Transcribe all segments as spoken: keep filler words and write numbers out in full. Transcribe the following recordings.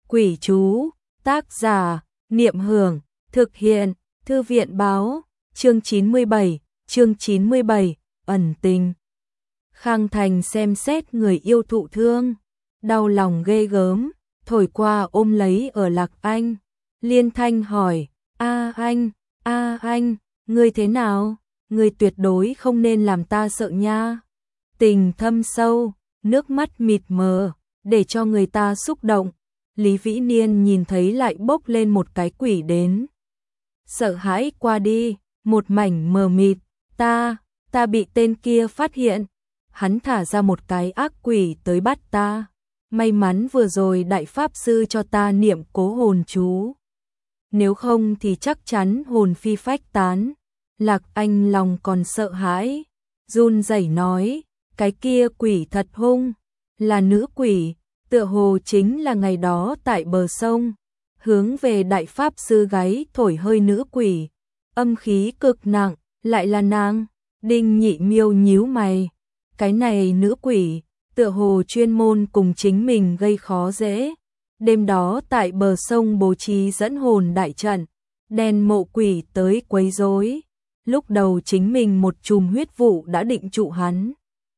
Quỷ chú, tác giả, Niệm Hưởng, thực hiện, Thư viện báo, chương chín mươi bảy, chương chín mươi bảy, ẩn tình. Khang Thành xem xét người yêu thụ thương, đau lòng ghê gớm, thổi qua ôm lấy ở Lạc Anh. Liên thanh hỏi, a anh, a anh, ngươi thế nào? Ngươi tuyệt đối không nên làm ta sợ nha. Tình thâm sâu, nước mắt mịt mờ, để cho người ta xúc động. Lý Vĩ Niên nhìn thấy lại bốc lên một cái quỷ đến. Sợ hãi qua đi, một mảnh mờ mịt, ta, ta bị tên kia phát hiện. Hắn thả ra một cái ác quỷ tới bắt ta. May mắn vừa rồi đại pháp sư cho ta niệm cố hồn chú. Nếu không thì chắc chắn hồn phi phách tán. Lạc Anh lòng còn sợ hãi, run rẩy nói, cái kia quỷ thật hung, là nữ quỷ, tựa hồ chính là ngày đó tại bờ sông, hướng về đại pháp sư gáy thổi hơi nữ quỷ, âm khí cực nặng, lại là nàng. Đinh Nhị Miêu nhíu mày, cái này nữ quỷ, tựa hồ chuyên môn cùng chính mình gây khó dễ. Đêm đó tại bờ sông bố trí dẫn hồn đại trận, đèn mộ quỷ tới quấy rối. Lúc đầu chính mình một chùm huyết vụ đã định trụ hắn.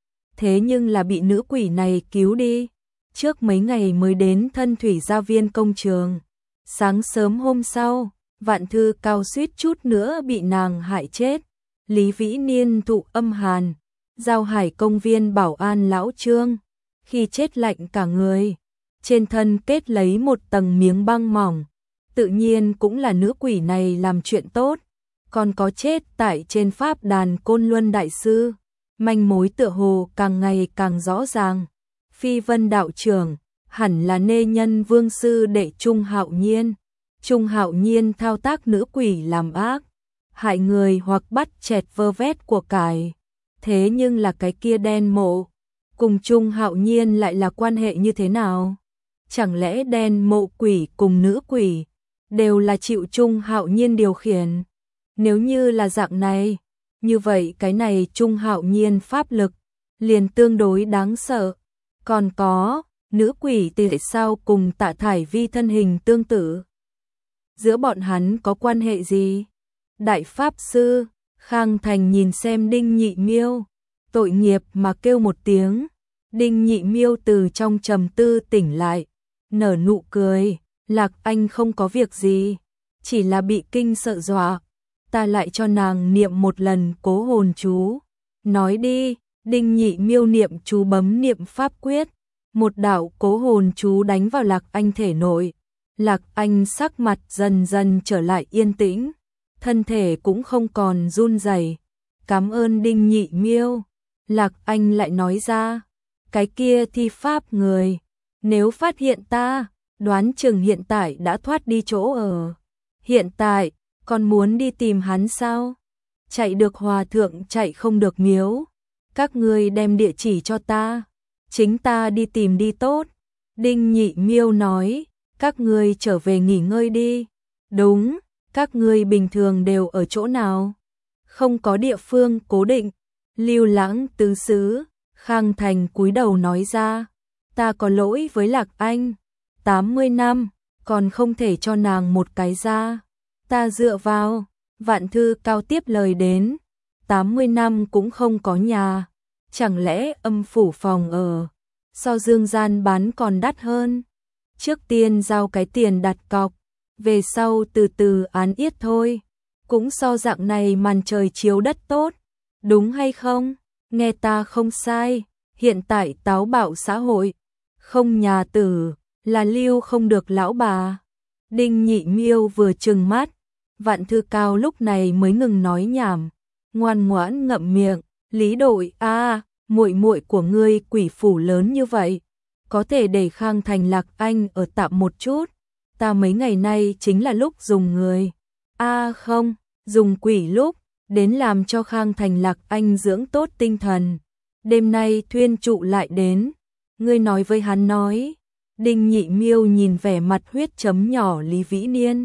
Thế nhưng là bị nữ quỷ này cứu đi. Trước mấy ngày mới đến Thân Thủy Gia Viên công trường. Sáng sớm hôm sau, Vạn Thư Cao suýt chút nữa bị nàng hại chết. Lý Vĩ Niên thụ âm hàn, Giao Hải công viên bảo an lão Trương. Khi chết lạnh cả người, trên thân kết lấy một tầng miếng băng mỏng. Tự nhiên cũng là nữ quỷ này làm chuyện tốt. Còn có chết tại trên pháp đàn Côn Luân Đại Sư. Manh mối tựa hồ càng ngày càng rõ ràng. Phi Vân đạo trưởng hẳn là nê nhân vương sư đệ Trung Hạo Nhiên. Trung Hạo Nhiên thao tác nữ quỷ làm ác, hại người hoặc bắt chẹt vơ vét của cải. Thế nhưng là cái kia đen mộ, cùng Trung Hạo Nhiên lại là quan hệ như thế nào? Chẳng lẽ đen mộ quỷ cùng nữ quỷ đều là chịu Trung Hạo Nhiên điều khiển? Nếu như là dạng này, như vậy cái này Trung Hạo Nhiên pháp lực liền tương đối đáng sợ. Còn có, nữ quỷ tại sao cùng Tạ Thải Vi thân hình tương tự? Giữa bọn hắn có quan hệ gì? Đại pháp sư, Khang Thành nhìn xem Đinh Nhị Miêu, tội nghiệp mà kêu một tiếng. Đinh Nhị Miêu từ trong trầm tư tỉnh lại, nở nụ cười, Lạc Anh không có việc gì, chỉ là bị kinh sợ dọa. Ta lại cho nàng niệm một lần cố hồn chú. Nói đi. Đinh Nhị Miêu niệm chú bấm niệm pháp quyết. Một đạo cố hồn chú đánh vào Lạc Anh thể nội. Lạc Anh sắc mặt dần dần trở lại yên tĩnh. Thân thể cũng không còn run rẩy. Cảm ơn Đinh Nhị Miêu. Lạc Anh lại nói ra. Cái kia thi pháp người, nếu phát hiện ta, đoán chừng hiện tại đã thoát đi chỗ ở. Hiện tại còn muốn đi tìm hắn sao? Chạy được hòa thượng chạy không được miếu. Các ngươi đem địa chỉ cho ta, chính ta đi tìm đi tốt. Đinh Nhị Miêu nói, các ngươi trở về nghỉ ngơi đi. Đúng, các ngươi bình thường đều ở chỗ nào? Không có địa phương cố định. Lưu Lãng tứ xứ, Khang Thành cúi đầu nói ra, ta có lỗi với Lạc Anh, tám mươi năm, còn không thể cho nàng một cái ra. Ta dựa vào, Vạn Thư Cao tiếp lời đến, tám mươi năm cũng không có nhà, chẳng lẽ âm phủ phòng ở, so dương gian bán còn đắt hơn. Trước tiên giao cái tiền đặt cọc, về sau từ từ án yết thôi, cũng so dạng này màn trời chiếu đất tốt, đúng hay không? Nghe ta không sai, hiện tại táo bạo xã hội, không nhà tử, là lưu không được lão bà. Đinh Nhị Miêu vừa trừng mắt, Vạn Thư Cao lúc này mới ngừng nói nhảm, ngoan ngoãn ngậm miệng. Lý đội a, muội muội của ngươi quỷ phủ lớn như vậy, có thể để Khang Thành Lạc Anh ở tạm một chút. Ta mấy ngày nay chính là lúc dùng người, a à không, dùng quỷ lúc, đến làm cho Khang Thành Lạc Anh dưỡng tốt tinh thần. Đêm nay thuyên trụ lại đến, ngươi nói với hắn nói. Đinh Nhị Miêu nhìn vẻ mặt huyết chấm nhỏ Lý Vĩ Niên,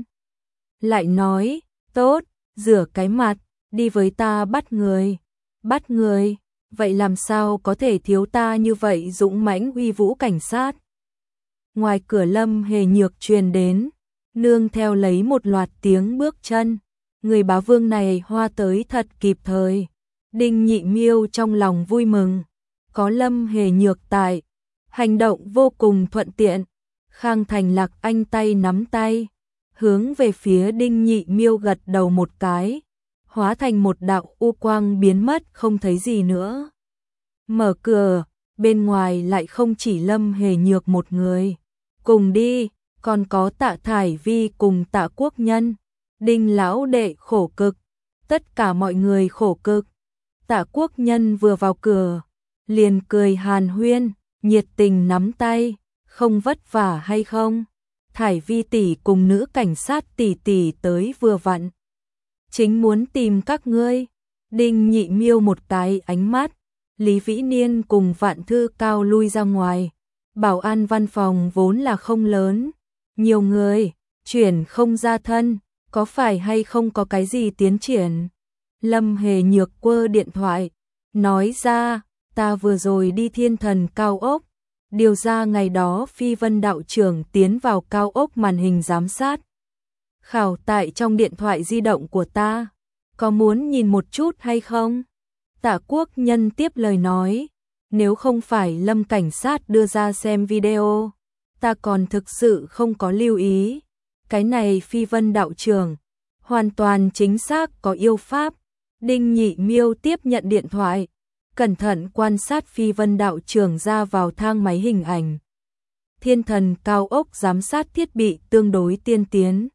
lại nói, tốt, rửa cái mặt, đi với ta bắt người. Bắt người, vậy làm sao có thể thiếu ta như vậy dũng mãnh uy vũ cảnh sát? ngoài cửa Lâm Hề Nhược truyền đến, nương theo lấy một loạt tiếng bước chân. Người bá vương này hoa tới thật kịp thời. Đinh Nhị Miêu trong lòng vui mừng, có Lâm Hề Nhược tại, hành động vô cùng thuận tiện. Khang Thành Lạc anh tay nắm tay, hướng về phía Đinh Nhị Miêu gật đầu một cái, hóa thành một đạo u quang biến mất không thấy gì nữa. Mở cửa, bên ngoài lại không chỉ Lâm Hề Nhược một người. Cùng đi, còn có Tạ Thải Vi cùng Tạ Quốc Nhân. Đinh lão đệ khổ cực, tất cả mọi người khổ cực. Tạ Quốc Nhân vừa vào cửa, liền cười hàn huyên, nhiệt tình nắm tay, không vất vả hay không? Thải Vi tỷ cùng nữ cảnh sát tỷ tỷ tới vừa vặn. Chính muốn tìm các ngươi. Đinh Nhị Miêu một cái ánh mắt, Lý Vĩ Niên cùng Vạn Thư Cao lui ra ngoài. Bảo an văn phòng vốn là không lớn, nhiều người, chuyển không ra thân, có phải hay không có cái gì tiến triển? Lâm Hề Nhược quơ điện thoại, nói ra, ta vừa rồi đi Thiên Thần cao ốc, điều ra ngày đó Phi Vân đạo trưởng tiến vào cao ốc màn hình giám sát. Khảo tại trong điện thoại di động của ta, có muốn nhìn một chút hay không? Tạ Quốc Nhân tiếp lời nói, nếu không phải Lâm cảnh sát đưa ra xem video, ta còn thực sự không có lưu ý. Cái này Phi Vân đạo trưởng, hoàn toàn chính xác có yêu pháp. Đinh Nhị Miêu tiếp nhận điện thoại, cẩn thận quan sát Phi Vân đạo trưởng ra vào thang máy hình ảnh. Thiên Thần cao ốc giám sát thiết bị tương đối tiên tiến.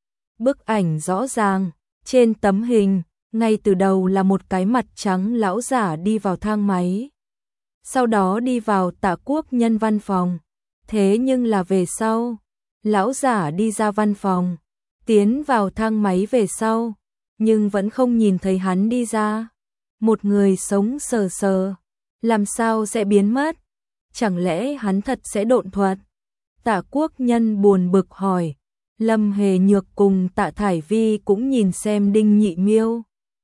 Bức ảnh rõ ràng, trên tấm hình, ngay từ đầu là một cái mặt trắng lão giả đi vào thang máy. Sau đó đi vào Tạ Quốc Nhân văn phòng. Thế nhưng là về sau, lão giả đi ra văn phòng, tiến vào thang máy về sau, nhưng vẫn không nhìn thấy hắn đi ra. Một người sống sờ sờ, làm sao sẽ biến mất? Chẳng lẽ hắn thật sẽ độn thuật? Tạ Quốc Nhân buồn bực hỏi. Lâm Hề Nhược cùng Tạ Thải Vi cũng nhìn xem Đinh Nhị Miêu,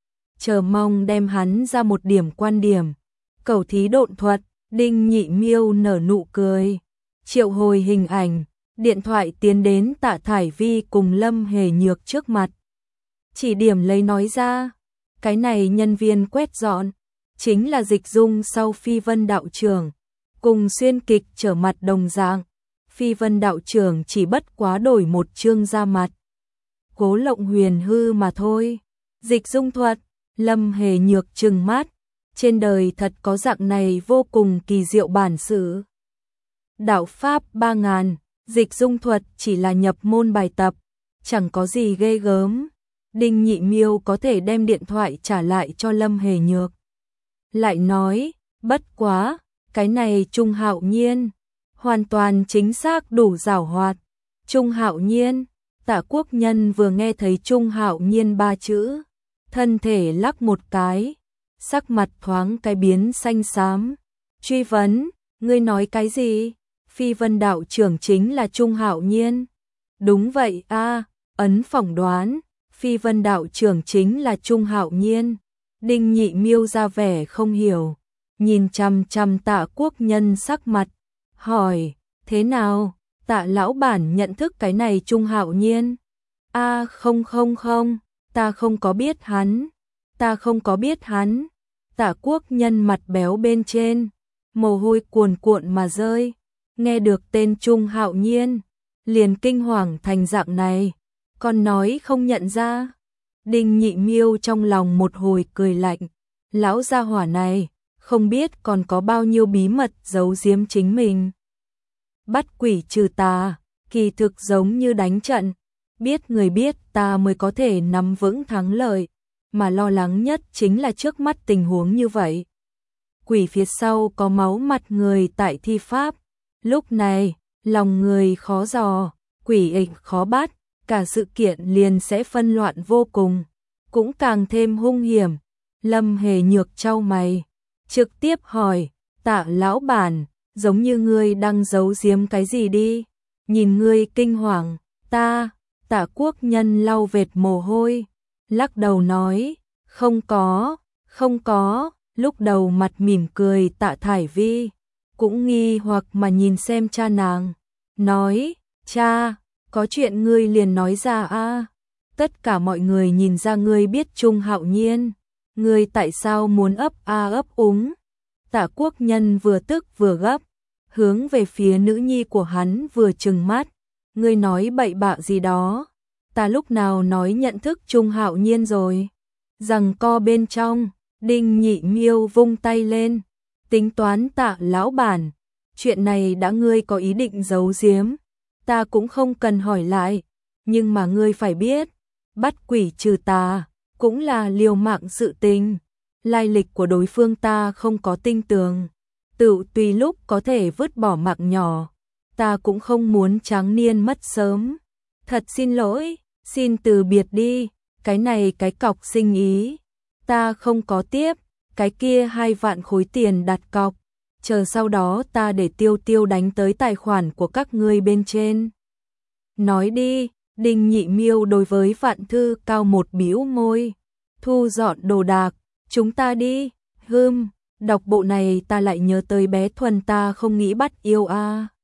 chờ mong đem hắn ra một điểm quan điểm. Cẩu thí độn thuật. Đinh Nhị Miêu nở nụ cười, triệu hồi hình ảnh, điện thoại tiến đến Tạ Thải Vi cùng Lâm Hề Nhược trước mặt. Chỉ điểm lấy nói ra, cái này nhân viên quét dọn, chính là Dịch Dung sau Phi Vân đạo trưởng, cùng xuyên kịch trở mặt đồng dạng. Phi Vân đạo trưởng chỉ bất quá đổi một chương da mặt, Cố Lộng Huyền hư mà thôi. Dịch Dung thuật, Lâm Hề Nhược trừng mắt, trên đời thật có dạng này vô cùng kỳ diệu bản sự. Đạo pháp ba ngàn, Dịch Dung thuật chỉ là nhập môn bài tập, chẳng có gì ghê gớm. Đinh Nhị Miêu có thể đem điện thoại trả lại cho Lâm Hề Nhược. Lại nói, bất quá, cái này Trung Hạo Nhiên, hoàn toàn chính xác đủ giảo hoạt. Trung Hạo Nhiên, Tạ Quốc Nhân vừa nghe thấy Trung Hạo Nhiên ba chữ, thân thể lắc một cái, sắc mặt thoáng cái biến xanh xám. Truy vấn, ngươi nói cái gì? Phi Vân đạo trưởng chính là Trung Hạo Nhiên. Đúng vậy a, ấn phỏng đoán, Phi Vân đạo trưởng chính là Trung Hạo Nhiên. Đinh Nhị Miêu ra vẻ không hiểu, nhìn chằm chằm Tạ Quốc Nhân sắc mặt, hỏi, thế nào? Tạ lão bản nhận thức cái này Trung Hạo Nhiên? A không không không, ta không có biết hắn, ta không có biết hắn. Tạ Quốc Nhân mặt béo bên trên, mồ hôi cuồn cuộn mà rơi, nghe được tên Trung Hạo Nhiên, liền kinh hoàng thành dạng này, còn nói không nhận ra. Đinh Nhị Miêu trong lòng một hồi cười lạnh, lão gia hỏa này, không biết còn có bao nhiêu bí mật giấu giếm chính mình. Bắt quỷ trừ tà, kỳ thực giống như đánh trận, biết người biết ta mới có thể nắm vững thắng lợi, mà lo lắng nhất chính là trước mắt tình huống như vậy. Quỷ phía sau có máu mặt người tại thi pháp, lúc này, lòng người khó dò, quỷ ịch khó bắt, cả sự kiện liền sẽ phân loạn vô cùng, cũng càng thêm hung hiểm. Lâm Hề Nhược chau mày, trực tiếp hỏi, Tạ lão bản, giống như ngươi đang giấu giếm cái gì đi, nhìn ngươi kinh hoàng. Ta, Tạ Quốc Nhân lau vệt mồ hôi, lắc đầu nói, không có, không có. Lúc đầu mặt mỉm cười Tạ Thải Vi, cũng nghi hoặc mà nhìn xem cha nàng, nói, cha, có chuyện ngươi liền nói ra a. Tất cả mọi người nhìn ra ngươi biết Trung Hạo Nhiên, ngươi tại sao muốn ấp a ấp úng. Tạ Quốc Nhân vừa tức vừa gấp, hướng về phía nữ nhi của hắn vừa trừng mắt, ngươi nói bậy bạ gì đó, ta lúc nào nói nhận thức Trung Hạo Nhiên rồi. Rằng co bên trong, Đinh Nhị Miêu vung tay lên, tính toán Tạ lão bản, chuyện này đã ngươi có ý định giấu giếm, ta cũng không cần hỏi lại, nhưng mà ngươi phải biết, bắt quỷ trừ tà cũng là liều mạng sự tình, lai lịch của đối phương ta không có tinh tường, tự tùy lúc có thể vứt bỏ mạng nhỏ, ta cũng không muốn tráng niên mất sớm. Thật xin lỗi, xin từ biệt đi, cái này cái cọc sinh ý, ta không có tiếp, cái kia hai vạn khối tiền đặt cọc, chờ sau đó ta để Tiêu Tiêu đánh tới tài khoản của các ngươi bên trên. Nói đi, Đinh Nhị Miêu đối với Vạn Thư Cao một bĩu môi, thu dọn đồ đạc, chúng ta đi. Hừm, đọc bộ này ta lại nhớ tới bé Thuần ta không nghĩ bắt yêu a.